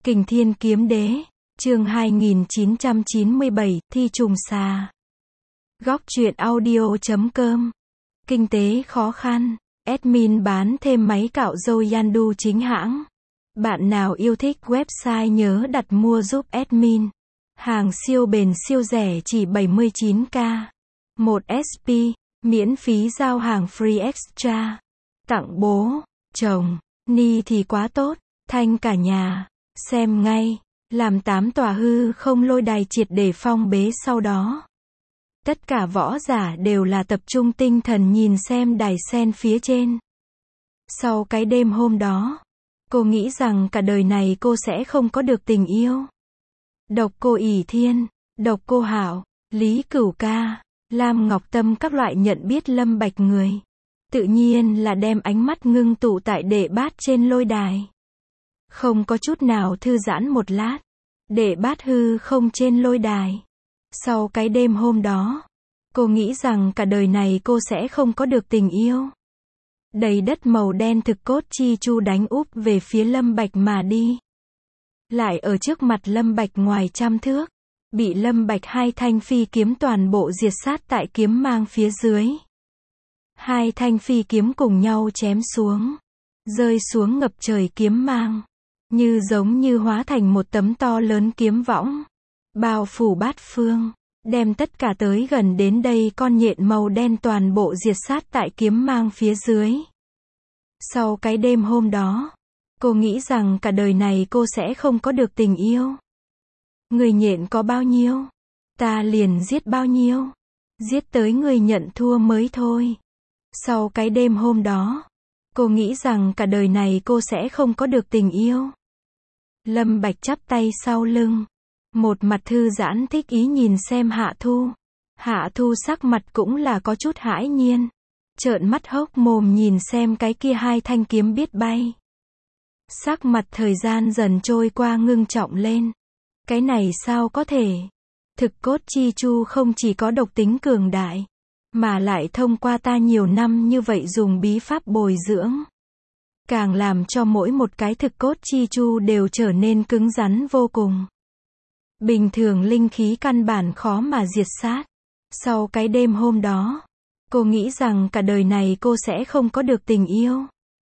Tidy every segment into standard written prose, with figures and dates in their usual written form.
Kình Thiên Kiếm Đế, chương 2997, Thi Trùng Xà. Góc truyện audio.com. Kinh tế khó khăn. Admin bán thêm máy cạo râu Yandu chính hãng. Bạn nào yêu thích website nhớ đặt mua giúp admin. Hàng siêu bền siêu rẻ chỉ 79k. 1 SP, miễn phí giao hàng free extra. Tặng bố, chồng, ni thì quá tốt, thanh cả nhà. Xem ngay, làm 8 tòa hư không lôi đài triệt để phong bế sau đó. Tất cả võ giả đều là tập trung tinh thần nhìn xem đài sen phía trên. Sau cái đêm hôm đó, cô nghĩ rằng cả đời này cô sẽ không có được tình yêu. Độc Cô ỷ Thiên, Độc Cô Hạo, Lý Cửu Ca, Lam Ngọc Tâm các loại nhận biết Lâm Bạch người. Tự nhiên là đem ánh mắt ngưng tụ tại đệ bát trên lôi đài. Không có chút nào thư giãn một lát. Đệ bát hư không trên lôi đài. Sau cái đêm hôm đó, cô nghĩ rằng cả đời này cô sẽ không có được tình yêu. Đầy đất màu đen thực cốt chi chu đánh úp về phía Lâm Bạch mà đi. Lại ở trước mặt Lâm Bạch ngoài trăm thước, bị Lâm Bạch hai thanh phi kiếm toàn bộ diệt sát tại kiếm mang phía dưới. Hai thanh phi kiếm cùng nhau chém xuống, rơi xuống ngập trời kiếm mang, giống như hóa thành một tấm to lớn kiếm võng, bao phủ bát phương, đem tất cả tới gần đến đây con nhện màu đen toàn bộ diệt sát tại kiếm mang phía dưới. Sau cái đêm hôm đó, cô nghĩ rằng cả đời này cô sẽ không có được tình yêu. Người nhện có bao nhiêu, ta liền giết bao nhiêu, giết tới người nhận thua mới thôi. Sau cái đêm hôm đó, cô nghĩ rằng cả đời này cô sẽ không có được tình yêu. Lâm Bạch chắp tay sau lưng, một mặt thư giãn thích ý nhìn xem Hạ Thu. Hạ Thu sắc mặt cũng là có chút hãi nhiên, trợn mắt hốc mồm nhìn xem cái kia hai thanh kiếm biết bay. Sắc mặt thời gian dần trôi qua ngưng trọng lên. Cái này sao có thể? Thực cốt chi chu không chỉ có độc tính cường đại, mà lại thông qua ta nhiều năm như vậy dùng bí pháp bồi dưỡng, càng làm cho mỗi một cái thực cốt chi chu đều trở nên cứng rắn vô cùng. Bình thường linh khí căn bản khó mà diệt sát. Sau cái đêm hôm đó, cô nghĩ rằng cả đời này cô sẽ không có được tình yêu.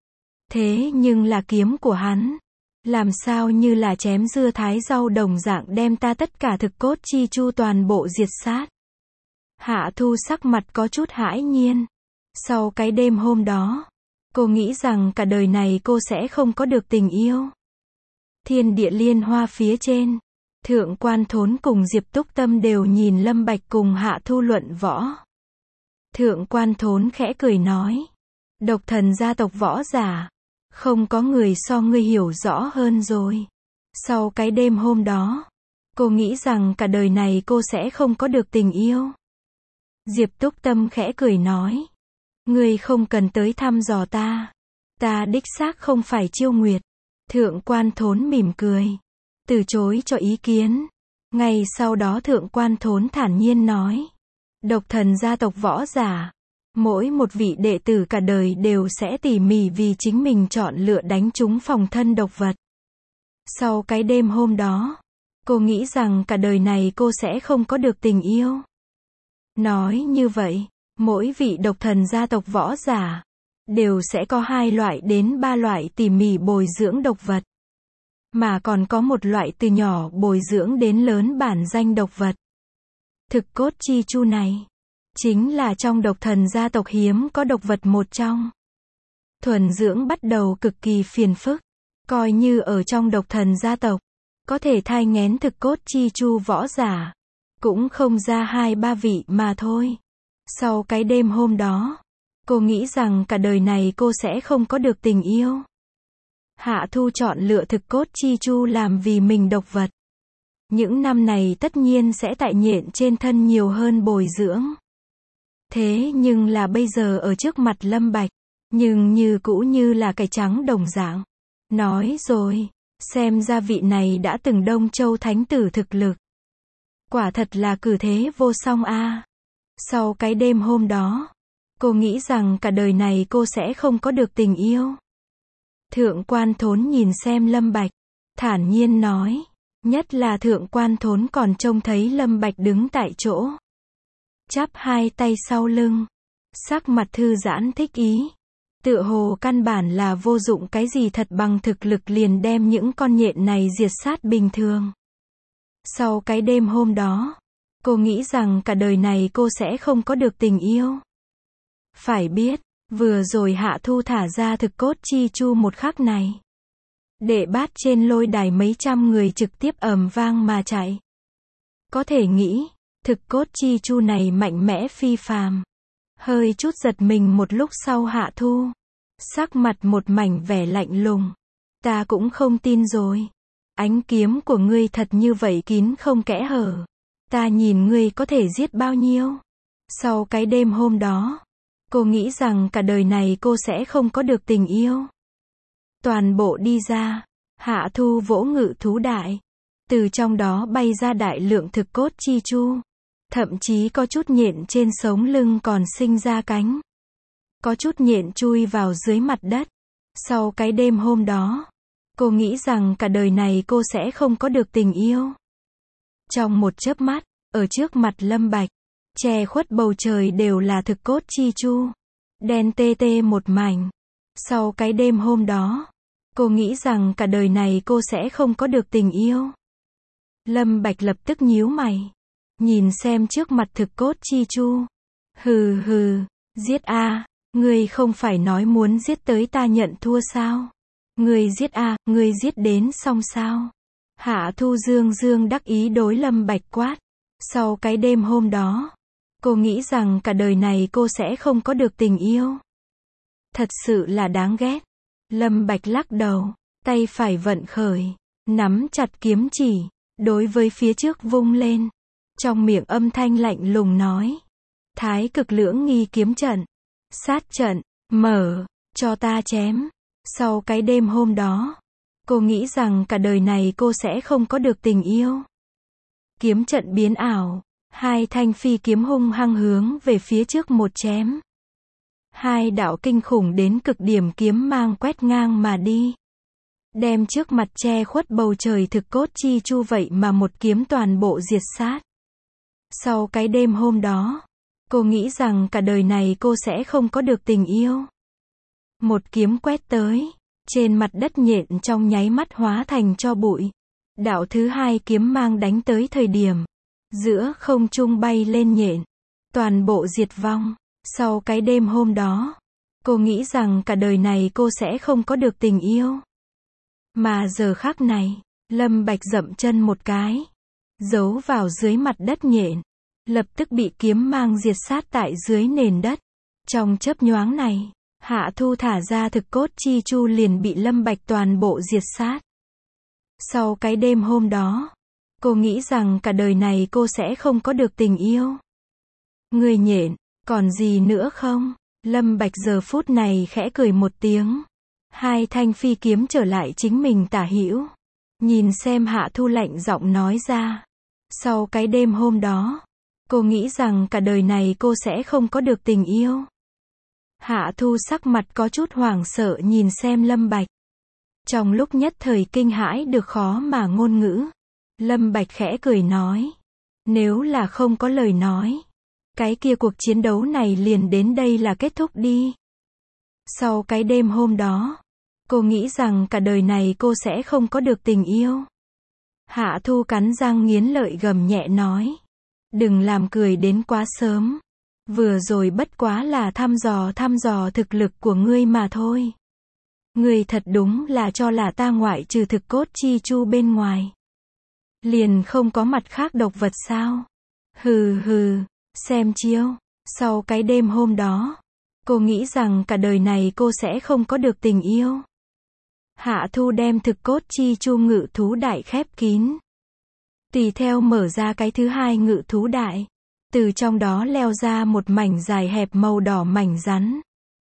Thế nhưng là kiếm của hắn, làm sao như là chém dưa thái rau đồng dạng đem ta tất cả thực cốt chi chu toàn bộ diệt sát. Hạ Thu sắc mặt có chút hãi nhiên. Sau cái đêm hôm đó, cô nghĩ rằng cả đời này cô sẽ không có được tình yêu. Thiên địa liên hoa phía trên, Thượng Quan Thốn cùng Diệp Túc Tâm đều nhìn Lâm Bạch cùng Hạ Thu luận võ. Thượng Quan Thốn khẽ cười nói, Độc Thần gia tộc võ giả, không có người so ngươi hiểu rõ hơn rồi. Sau cái đêm hôm đó, cô nghĩ rằng cả đời này cô sẽ không có được tình yêu. Diệp Túc Tâm khẽ cười nói, ngươi không cần tới thăm dò ta đích xác không phải Chiêu Nguyệt. Thượng Quan Thốn mỉm cười, từ chối cho ý kiến. Ngay sau đó Thượng Quan Thốn thản nhiên nói, Độc Thần gia tộc võ giả, mỗi một vị đệ tử cả đời đều sẽ tỉ mỉ vì chính mình chọn lựa đánh trúng phòng thân độc vật. Sau cái đêm hôm đó, cô nghĩ rằng cả đời này cô sẽ không có được tình yêu. Nói như vậy, mỗi vị độc thần gia tộc võ giả đều sẽ có 2 loại đến 3 loại tỉ mỉ bồi dưỡng độc vật, mà còn có một loại từ nhỏ bồi dưỡng đến lớn bản danh độc vật. Thực cốt chi chu này chính là trong độc thần gia tộc hiếm có độc vật một trong. Thuần dưỡng bắt đầu cực kỳ phiền phức, coi như ở trong độc thần gia tộc, có thể thai nghén thực cốt chi chu võ giả, cũng không ra 2-3 vị mà thôi. Sau cái đêm hôm đó, cô nghĩ rằng cả đời này cô sẽ không có được tình yêu. Hạ Thu chọn lựa thực cốt chi chu làm vì mình độc vật. Những năm này tất nhiên sẽ tại nhện trên thân nhiều hơn bồi dưỡng. Thế nhưng là bây giờ ở trước mặt Lâm Bạch, nhưng như cũ như là cải trắng đồng dạng. Nói rồi, xem ra vị này đã từng Đông Châu thánh tử thực lực. Quả thật là cử thế vô song a. Sau cái đêm hôm đó, cô nghĩ rằng cả đời này cô sẽ không có được tình yêu. Thượng Quan Thốn nhìn xem Lâm Bạch, thản nhiên nói. Nhất là thượng quan thốn còn trông thấy Lâm Bạch đứng tại chỗ, chắp hai tay sau lưng, sắc mặt thư giãn thích ý. Tựa hồ căn bản là vô dụng cái gì thật bằng thực lực liền đem những con nhện này diệt sát bình thường. Sau cái đêm hôm đó, cô nghĩ rằng cả đời này cô sẽ không có được tình yêu. Phải biết, vừa rồi Hạ Thu thả ra thực cốt chi chu một khắc này, đệ bát trên lôi đài mấy trăm người trực tiếp ầm vang mà chạy. Có thể nghĩ, thực cốt chi chu này mạnh mẽ phi phàm. Hơi chút giật mình một lúc sau Hạ Thu, sắc mặt một mảnh vẻ lạnh lùng. Ta cũng không tin rồi. Ánh kiếm của ngươi thật như vậy kín không kẽ hở. Ta nhìn ngươi có thể giết bao nhiêu. Sau cái đêm hôm đó, cô nghĩ rằng cả đời này cô sẽ không có được tình yêu. Toàn bộ đi ra, Hạ Thu vỗ ngự thú đại. Từ trong đó bay ra đại lượng thực cốt chi chu. Thậm chí có chút nhện trên sống lưng còn sinh ra cánh. Có chút nhện chui vào dưới mặt đất. Sau cái đêm hôm đó, cô nghĩ rằng cả đời này cô sẽ không có được tình yêu. Trong một chớp mắt, ở trước mặt Lâm Bạch, che khuất bầu trời đều là thực cốt chi chu. Đen tê tê một mảnh. Sau cái đêm hôm đó, cô nghĩ rằng cả đời này cô sẽ không có được tình yêu. Lâm Bạch lập tức nhíu mày. Nhìn xem trước mặt thực cốt chi chu. Hừ hừ, giết a, ngươi không phải nói muốn giết tới ta nhận thua sao? Ngươi giết a, ngươi giết đến xong sao? Hạ Thu dương dương đắc ý đối Lâm Bạch quát. Sau cái đêm hôm đó, cô nghĩ rằng cả đời này cô sẽ không có được tình yêu. Thật sự là đáng ghét. Lâm Bạch lắc đầu, tay phải vận khởi, nắm chặt kiếm chỉ, đối với phía trước vung lên. Trong miệng âm thanh lạnh lùng nói. Thái cực lưỡng nghi kiếm trận. Sát trận, mở, cho ta chém. Sau cái đêm hôm đó, cô nghĩ rằng cả đời này cô sẽ không có được tình yêu. Kiếm trận biến ảo, hai thanh phi kiếm hung hăng hướng về phía trước một chém. Hai đạo kinh khủng đến cực điểm kiếm mang quét ngang mà đi. Đem trước mặt che khuất bầu trời thực cốt chi chu vậy mà một kiếm toàn bộ diệt sát. Sau cái đêm hôm đó, cô nghĩ rằng cả đời này cô sẽ không có được tình yêu. Một kiếm quét tới, trên mặt đất nhện trong nháy mắt hóa thành tro bụi. Đạo thứ hai kiếm mang đánh tới thời điểm, giữa không trung bay lên nhện, toàn bộ diệt vong. Sau cái đêm hôm đó, cô nghĩ rằng cả đời này cô sẽ không có được tình yêu. Mà giờ khắc này, Lâm Bạch dậm chân một cái, giấu vào dưới mặt đất nhện, lập tức bị kiếm mang diệt sát tại dưới nền đất. Trong chớp nhoáng này, Hạ Thu thả ra thực cốt chi chu liền bị Lâm Bạch toàn bộ diệt sát. Sau cái đêm hôm đó, cô nghĩ rằng cả đời này cô sẽ không có được tình yêu. Người nhện, còn gì nữa không? Lâm Bạch giờ phút này khẽ cười một tiếng. Hai thanh phi kiếm trở lại chính mình tả hữu. Nhìn xem Hạ Thu lạnh giọng nói ra. Sau cái đêm hôm đó, cô nghĩ rằng cả đời này cô sẽ không có được tình yêu. Hạ Thu sắc mặt có chút hoảng sợ nhìn xem Lâm Bạch. Trong lúc nhất thời kinh hãi được khó mà ngôn ngữ. Lâm Bạch khẽ cười nói. Nếu là không có lời nói, cái kia cuộc chiến đấu này liền đến đây là kết thúc đi. Sau cái đêm hôm đó, cô nghĩ rằng cả đời này cô sẽ không có được tình yêu. Hạ Thu cắn răng nghiến lợi gầm nhẹ nói. Đừng làm cười đến quá sớm. Vừa rồi bất quá là thăm dò thực lực của ngươi mà thôi. Ngươi thật đúng là cho là ta ngoại trừ thực cốt chi chu bên ngoài, liền không có mặt khác độc vật sao? Hừ hừ, xem chiêu. Sau cái đêm hôm đó, cô nghĩ rằng cả đời này cô sẽ không có được tình yêu. Hạ Thu đem thực cốt chi chu ngự thú đại khép kín. Tùy theo mở ra cái thứ hai ngự thú đại. Từ trong đó leo ra một mảnh dài hẹp màu đỏ mảnh rắn.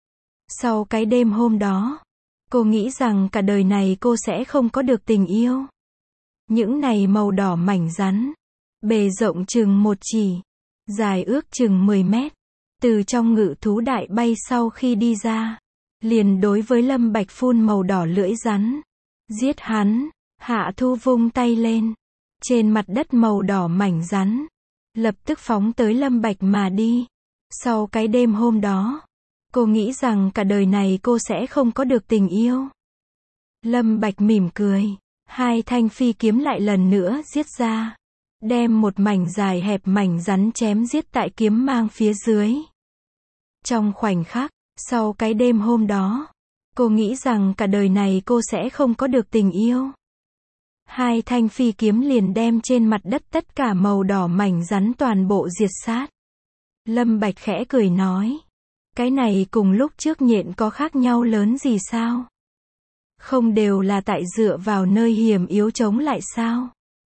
Sau cái đêm hôm đó, cô nghĩ rằng cả đời này cô sẽ không có được tình yêu. Những này màu đỏ mảnh rắn, bề rộng chừng một chỉ, dài ước chừng 10 mét. Từ trong ngự thú đại bay sau khi đi ra, liền đối với Lâm Bạch phun màu đỏ lưỡi rắn. Giết hắn, Hạ Thu vung tay lên. Trên mặt đất màu đỏ mảnh rắn. Lập tức phóng tới Lâm Bạch mà đi. Sau cái đêm hôm đó, cô nghĩ rằng cả đời này cô sẽ không có được tình yêu. Lâm Bạch mỉm cười. Hai thanh phi kiếm lại lần nữa giết ra. Đem một mảnh dài hẹp mảnh rắn chém giết tại kiếm mang phía dưới. Trong khoảnh khắc, sau cái đêm hôm đó, cô nghĩ rằng cả đời này cô sẽ không có được tình yêu. Hai thanh phi kiếm liền đem trên mặt đất tất cả màu đỏ mảnh rắn toàn bộ diệt sát. Lâm Bạch khẽ cười nói. Cái này cùng lúc trước nhện có khác nhau lớn gì sao? Không đều là tại dựa vào nơi hiểm yếu chống lại sao?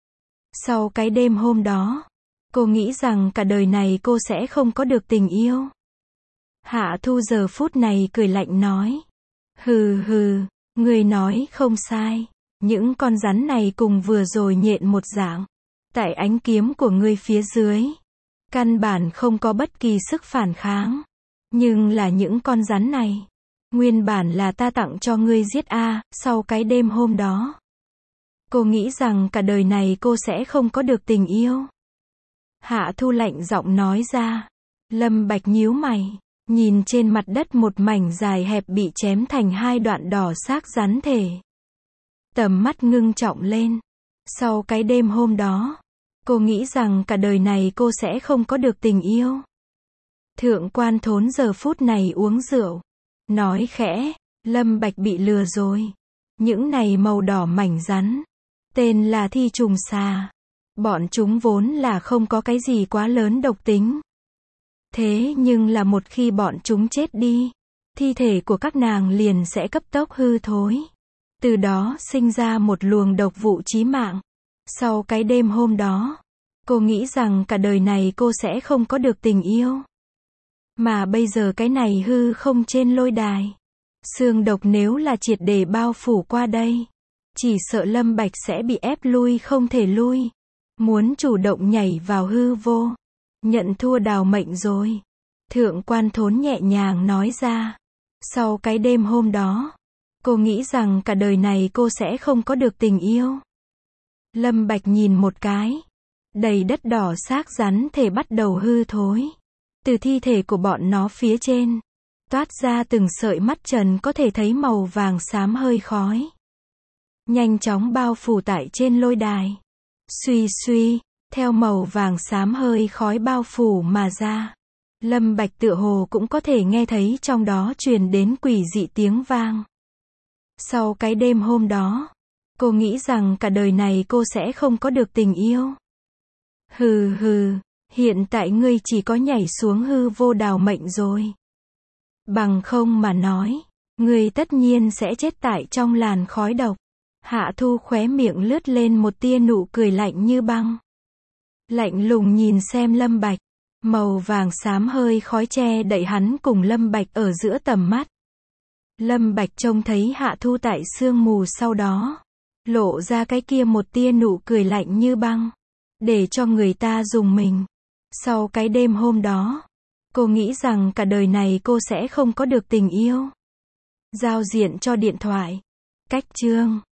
Sau cái đêm hôm đó, cô nghĩ rằng cả đời này cô sẽ không có được tình yêu. Hạ Thu giờ phút này cười lạnh nói. Hừ hừ, người nói không sai. Những con rắn này cùng vừa rồi nhện một dạng. Tại ánh kiếm của ngươi phía dưới, căn bản không có bất kỳ sức phản kháng. Nhưng là những con rắn này, nguyên bản là ta tặng cho ngươi giết a. Sau cái đêm hôm đó, cô nghĩ rằng cả đời này cô sẽ không có được tình yêu. Hạ Thu lạnh giọng nói ra. Lâm Bạch nhíu mày, nhìn trên mặt đất một mảnh dài hẹp bị chém thành hai đoạn đỏ xác rắn thể. Tầm mắt ngưng trọng lên. Sau cái đêm hôm đó, cô nghĩ rằng cả đời này cô sẽ không có được tình yêu. Thượng Quan Thốn giờ phút này uống rượu. Nói khẽ, Lâm Bạch bị lừa rồi. Những này màu đỏ mảnh rắn. Tên là thi trùng xà. Bọn chúng vốn là không có cái gì quá lớn độc tính. Thế nhưng là một khi bọn chúng chết đi, thi thể của các nàng liền sẽ cấp tốc hư thối. Từ đó sinh ra một luồng độc vụ chí mạng. Sau cái đêm hôm đó, cô nghĩ rằng cả đời này cô sẽ không có được tình yêu. Mà bây giờ cái này hư không trên lôi đài. Xương độc nếu là triệt để bao phủ qua đây, chỉ sợ Lâm Bạch sẽ bị ép lui không thể lui. Muốn chủ động nhảy vào hư vô. Nhận thua đào mệnh rồi. Thượng Quan Thốn nhẹ nhàng nói ra. Sau cái đêm hôm đó, cô nghĩ rằng cả đời này cô sẽ không có được tình yêu. Lâm Bạch nhìn một cái. Đầy đất đỏ xác rắn thể bắt đầu hư thối. Từ thi thể của bọn nó phía trên, toát ra từng sợi mắt trần có thể thấy màu vàng xám hơi khói. Nhanh chóng bao phủ tại trên lôi đài. Suy suy, theo màu vàng xám hơi khói bao phủ mà ra. Lâm Bạch tựa hồ cũng có thể nghe thấy trong đó truyền đến quỷ dị tiếng vang. Sau cái đêm hôm đó, cô nghĩ rằng cả đời này cô sẽ không có được tình yêu. Hừ hừ, hiện tại ngươi chỉ có nhảy xuống hư vô đào mệnh rồi. Bằng không mà nói, ngươi tất nhiên sẽ chết tại trong làn khói độc. Hạ Thu khóe miệng lướt lên một tia nụ cười lạnh như băng. Lạnh lùng nhìn xem Lâm Bạch. Màu vàng xám hơi khói che đậy hắn cùng Lâm Bạch ở giữa tầm mắt. Lâm Bạch trông thấy Hạ Thu tại sương mù sau đó, lộ ra cái kia một tia nụ cười lạnh như băng, để cho người ta rùng mình. Sau cái đêm hôm đó, cô nghĩ rằng cả đời này cô sẽ không có được tình yêu. Giao diện cho điện thoại. Cách chương